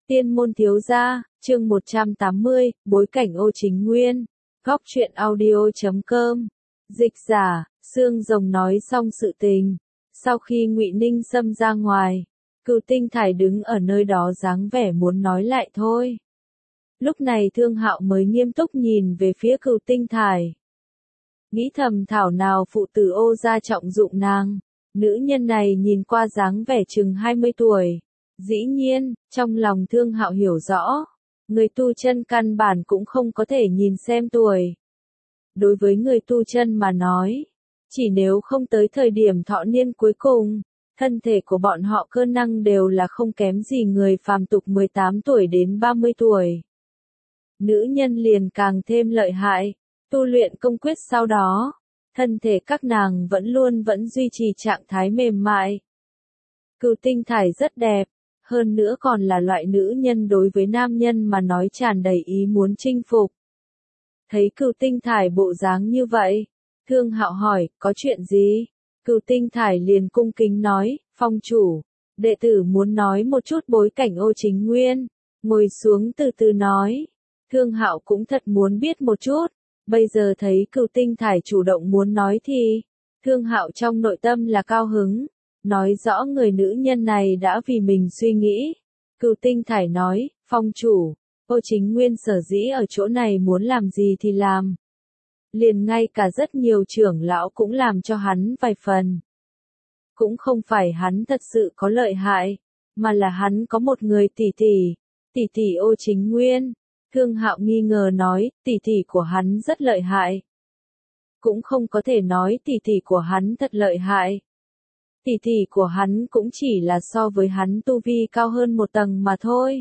Tiên môn thiếu gia, chương 180, bối cảnh Ô Chính Nguyên. Góc truyện audio.com. Dịch giả, Xương Rồng nói xong sự tình. Sau khi Ngụy Ninh Sâm ra ngoài, Cửu Tinh Thải đứng ở nơi đó dáng vẻ muốn nói lại thôi. Lúc này Thương Hạo mới nghiêm túc nhìn về phía Cửu Tinh Thải. Nghĩ thầm thảo nào phụ tử Ô gia trọng dụng nàng. Nữ nhân này nhìn qua dáng vẻ chừng 20 tuổi. Dĩ nhiên, trong lòng Thương Hạo hiểu rõ, người tu chân căn bản cũng không có thể nhìn xem tuổi. Đối với người tu chân mà nói, chỉ nếu không tới thời điểm thọ niên cuối cùng, thân thể của bọn họ cơ năng đều là không kém gì người phàm tục 18 tuổi đến 30 tuổi. Nữ nhân liền càng thêm lợi hại, tu luyện công quyết sau đó, thân thể các nàng vẫn duy trì trạng thái mềm mại. Cửu Tinh Thải rất đẹp. Hơn nữa còn là loại nữ nhân đối với nam nhân mà nói tràn đầy ý muốn chinh phục. Thấy Cửu Tinh Thải bộ dáng như vậy, Thương Hạo hỏi, có chuyện gì? Cửu Tinh Thải liền cung kính nói, phong chủ, đệ tử muốn nói một chút bối cảnh Ô Chính Nguyên. Ngồi xuống từ từ nói. Thương Hạo cũng thật muốn biết một chút. Bây giờ thấy Cửu Tinh Thải chủ động muốn nói thì, Thương Hạo trong nội tâm là cao hứng. Nói rõ người nữ nhân này đã vì mình suy nghĩ. Cửu Tinh Thải nói, phong chủ, Ô Chính Nguyên sở dĩ ở chỗ này muốn làm gì thì làm. Liền ngay cả rất nhiều trưởng lão cũng làm cho hắn vài phần. Cũng không phải hắn thật sự có lợi hại, mà là hắn có một người tỷ tỷ Ô Chính Nguyên. Thương Hạo nghi ngờ nói, tỷ tỷ của hắn rất lợi hại. Cũng không có thể nói tỷ tỷ của hắn thật lợi hại. Tỷ tỷ của hắn cũng chỉ là so với hắn tu vi cao hơn một tầng mà thôi.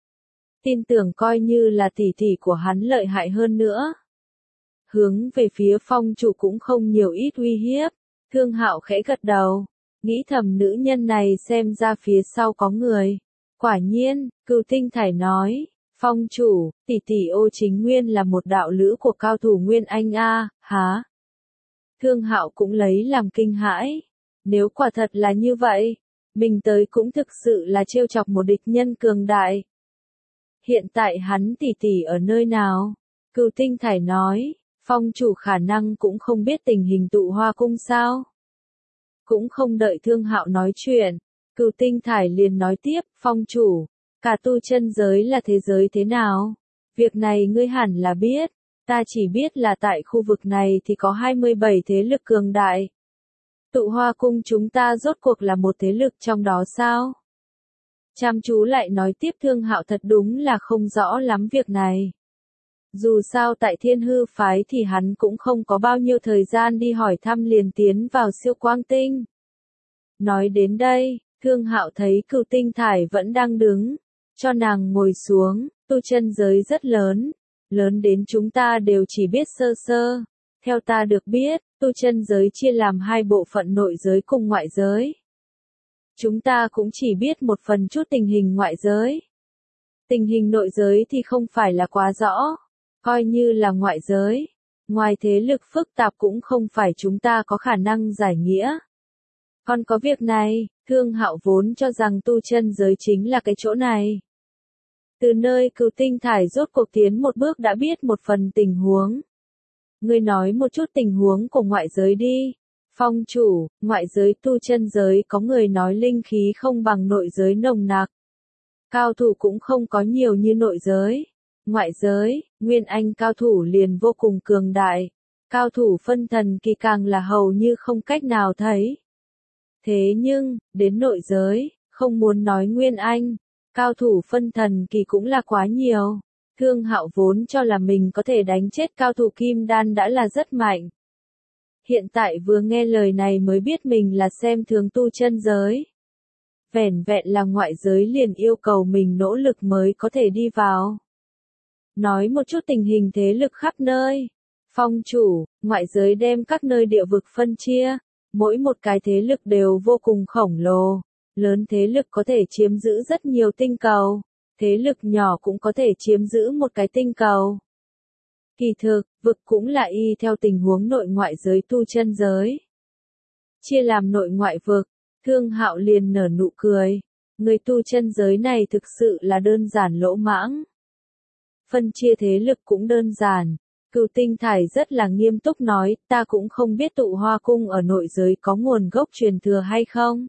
Tin tưởng coi như là tỷ tỷ của hắn lợi hại hơn nữa. Hướng về phía phong chủ cũng không nhiều ít uy hiếp. Thương Hạo khẽ gật đầu. Nghĩ thầm nữ nhân này xem ra phía sau có người. Quả nhiên, Cửu Tinh Thải nói. Phong chủ, tỷ tỷ Ô Chính Nguyên là một đạo lữ của cao thủ Nguyên Anh a, hả? Thương Hạo cũng lấy làm kinh hãi. Nếu quả thật là như vậy, mình tới cũng thực sự là trêu chọc một địch nhân cường đại. Hiện tại hắn tỷ tỷ ở nơi nào? Cửu Tinh Thải nói, phong chủ khả năng cũng không biết tình hình tụ hoa cung sao? Cũng không đợi Thương Hạo nói chuyện, Cửu Tinh Thải liền nói tiếp, phong chủ, cả tu chân giới là thế giới thế nào? Việc này ngươi hẳn là biết, ta chỉ biết là tại khu vực này thì có 27 thế lực cường đại. Tụ Hoa Cung chúng ta rốt cuộc là một thế lực trong đó sao? Chăm chú lại nói tiếp Thương Hạo thật đúng là không rõ lắm việc này. Dù sao tại Thiên Hư phái thì hắn cũng không có bao nhiêu thời gian đi hỏi thăm liền tiến vào Siêu Quang Tinh. Nói đến đây, Thương Hạo thấy Cửu Tinh Thải vẫn đang đứng, cho nàng ngồi xuống, tu chân giới rất lớn, lớn đến chúng ta đều chỉ biết sơ sơ. Theo ta được biết, tu chân giới chia làm hai bộ phận nội giới cùng ngoại giới. Chúng ta cũng chỉ biết một phần chút tình hình ngoại giới. Tình hình nội giới thì không phải là quá rõ, coi như là ngoại giới. Ngoài thế lực phức tạp cũng không phải chúng ta có khả năng giải nghĩa. Còn có việc này, Thương Hạo vốn cho rằng tu chân giới chính là cái chỗ này. Từ nơi Cửu Tinh Thải rốt cuộc tiến một bước đã biết một phần tình huống. Ngươi nói một chút tình huống của ngoại giới đi. Phong chủ, ngoại giới tu chân giới có người nói linh khí không bằng nội giới nồng nặc. Cao thủ cũng không có nhiều như nội giới. Ngoại giới, Nguyên Anh cao thủ liền vô cùng cường đại. Cao thủ phân thần kỳ càng là hầu như không cách nào thấy. Thế nhưng, đến nội giới, không muốn nói Nguyên Anh, cao thủ phân thần kỳ cũng là quá nhiều. Thương Hạo vốn cho là mình có thể đánh chết cao thủ kim đan đã là rất mạnh. Hiện tại vừa nghe lời này mới biết mình là xem thường tu chân giới. Vẻn vẹn là ngoại giới liền yêu cầu mình nỗ lực mới có thể đi vào. Nói một chút tình hình thế lực khắp nơi. Phong chủ, ngoại giới đem các nơi địa vực phân chia. Mỗi một cái thế lực đều vô cùng khổng lồ. Lớn thế lực có thể chiếm giữ rất nhiều tinh cầu. Thế lực nhỏ cũng có thể chiếm giữ một cái tinh cầu. Kỳ thực, vực cũng là y theo tình huống nội ngoại giới tu chân giới. Chia làm nội ngoại vực, Thương Hạo liền nở nụ cười. Người tu chân giới này thực sự là đơn giản lỗ mãng. Phân chia thế lực cũng đơn giản. Cửu Tinh Thải rất là nghiêm túc nói, ta cũng không biết tụ hoa cung ở nội giới có nguồn gốc truyền thừa hay không.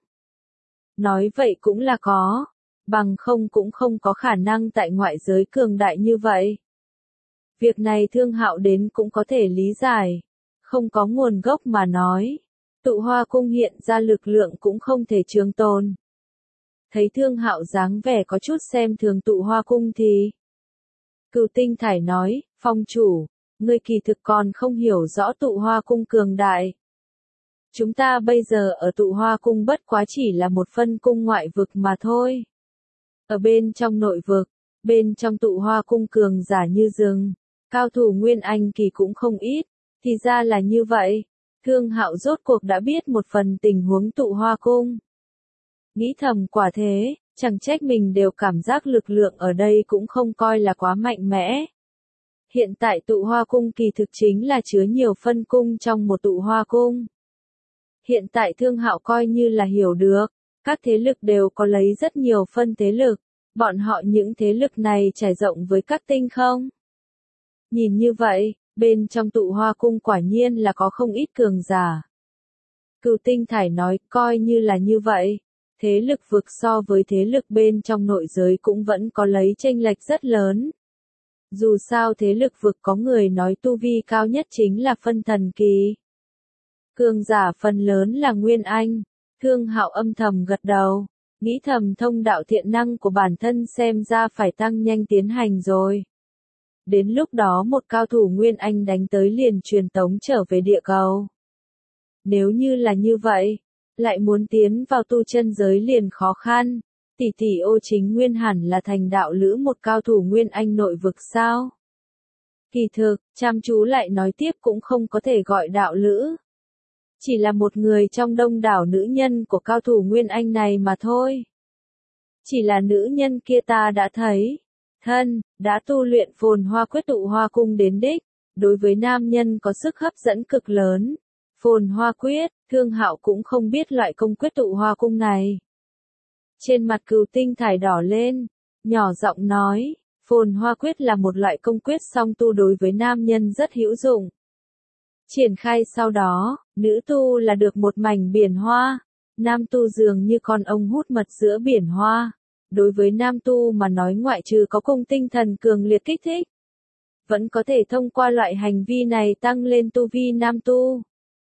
Nói vậy cũng là có, bằng không cũng không có khả năng tại ngoại giới cường đại như vậy. Việc này Thương Hạo đến cũng có thể lý giải, không có nguồn gốc mà nói, tụ hoa cung hiện ra lực lượng cũng không thể trường tồn. Thấy Thương Hạo dáng vẻ có chút xem thường tụ hoa cung thì Cửu Tinh Thải nói, phong chủ, ngươi kỳ thực còn không hiểu rõ tụ hoa cung cường đại. Chúng ta bây giờ ở tụ hoa cung bất quá chỉ là một phân cung ngoại vực mà thôi. Ở bên trong nội vực, bên trong tụ hoa cung cường giả như rừng, cao thủ Nguyên Anh kỳ cũng không ít, thì ra là như vậy. Thương Hạo rốt cuộc đã biết một phần tình huống tụ hoa cung. Nghĩ thầm quả thế, chẳng trách mình đều cảm giác lực lượng ở đây cũng không coi là quá mạnh mẽ. Hiện tại tụ hoa cung kỳ thực chính là chứa nhiều phân cung trong một tụ hoa cung. Hiện tại Thương Hạo coi như là hiểu được, các thế lực đều có lấy rất nhiều phân thế lực, bọn họ những thế lực này trải rộng với các tinh không. Nhìn như vậy, bên trong tụ hoa cung quả nhiên là có không ít cường giả. Cửu Tinh Thải nói, coi như là như vậy, thế lực vực so với thế lực bên trong nội giới cũng vẫn có lấy chênh lệch rất lớn. Dù sao thế lực vực có người nói tu vi cao nhất chính là phân thần kỳ. Cường giả phần lớn là Nguyên Anh. Thương Hạo âm thầm gật đầu, nghĩ thầm thông đạo thiện năng của bản thân xem ra phải tăng nhanh tiến hành rồi. Đến lúc đó một cao thủ Nguyên Anh đánh tới liền truyền tống trở về địa cầu. Nếu như là như vậy, lại muốn tiến vào tu chân giới liền khó khăn. Tỷ tỷ Ô Chính Nguyên hẳn là thành đạo lữ một cao thủ Nguyên Anh nội vực sao? Kỳ thực, chăm chú lại nói tiếp cũng không có thể gọi đạo lữ. Chỉ là một người trong đông đảo nữ nhân của cao thủ Nguyên Anh này mà thôi. Chỉ là nữ nhân kia ta đã thấy, đã tu luyện Phồn Hoa Quyết tụ hoa cung đến đích, đối với nam nhân có sức hấp dẫn cực lớn. Phồn Hoa Quyết, Thương Hạo cũng không biết loại công quyết tụ hoa cung này. Trên mặt Cửu Tinh Thải đỏ lên, nhỏ giọng nói, Phồn Hoa Quyết là một loại công quyết song tu đối với nam nhân rất hữu dụng. Triển khai sau đó, nữ tu là được một mảnh biển hoa, nam tu dường như con ong hút mật giữa biển hoa. Đối với nam tu mà nói ngoại trừ có cung tinh thần cường liệt kích thích, vẫn có thể thông qua loại hành vi này tăng lên tu vi nam tu.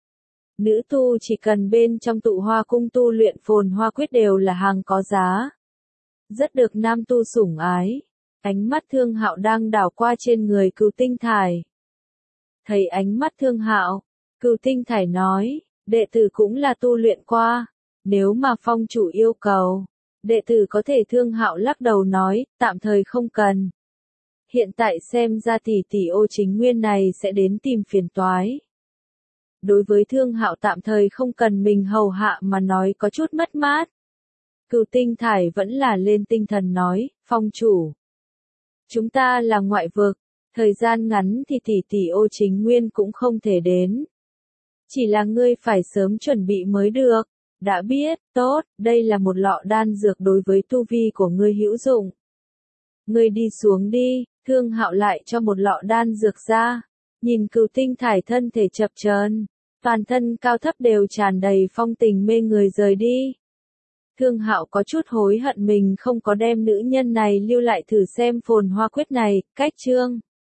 Nữ tu chỉ cần bên trong tụ hoa cung tu luyện Phồn Hoa Quyết đều là hàng có giá. Rất được nam tu sủng ái. Ánh mắt Thương Hạo đang đảo qua trên người Cửu Tinh Thải. Thấy ánh mắt Thương Hạo, Cửu Tinh Thải nói, đệ tử cũng là tu luyện qua. Nếu mà phong chủ yêu cầu, đệ tử có thể. Thương Hạo lắc đầu nói, tạm thời không cần. Hiện tại xem ra tỷ tỷ Ô Chính Nguyên này sẽ đến tìm phiền toái. Đối với Thương Hạo tạm thời không cần mình hầu hạ mà nói có chút mất mát. Cửu Tinh Thải vẫn là lên tinh thần nói, phong chủ. Chúng ta là ngoại vực, thời gian ngắn thì tỷ tỷ Ô Chính Nguyên cũng không thể đến. Chỉ là ngươi phải sớm chuẩn bị mới được. Đã biết, tốt, đây là một lọ đan dược đối với tu vi của ngươi hữu dụng. Ngươi đi xuống đi, Thương Hạo lại cho một lọ đan dược ra. Nhìn Cửu Tinh Thải thân thể chập chờn, toàn thân cao thấp đều tràn đầy phong tình mê người rời đi. Thương Hạo có chút hối hận mình không có đem nữ nhân này lưu lại thử xem Phồn Hoa Quyết này, cách chương.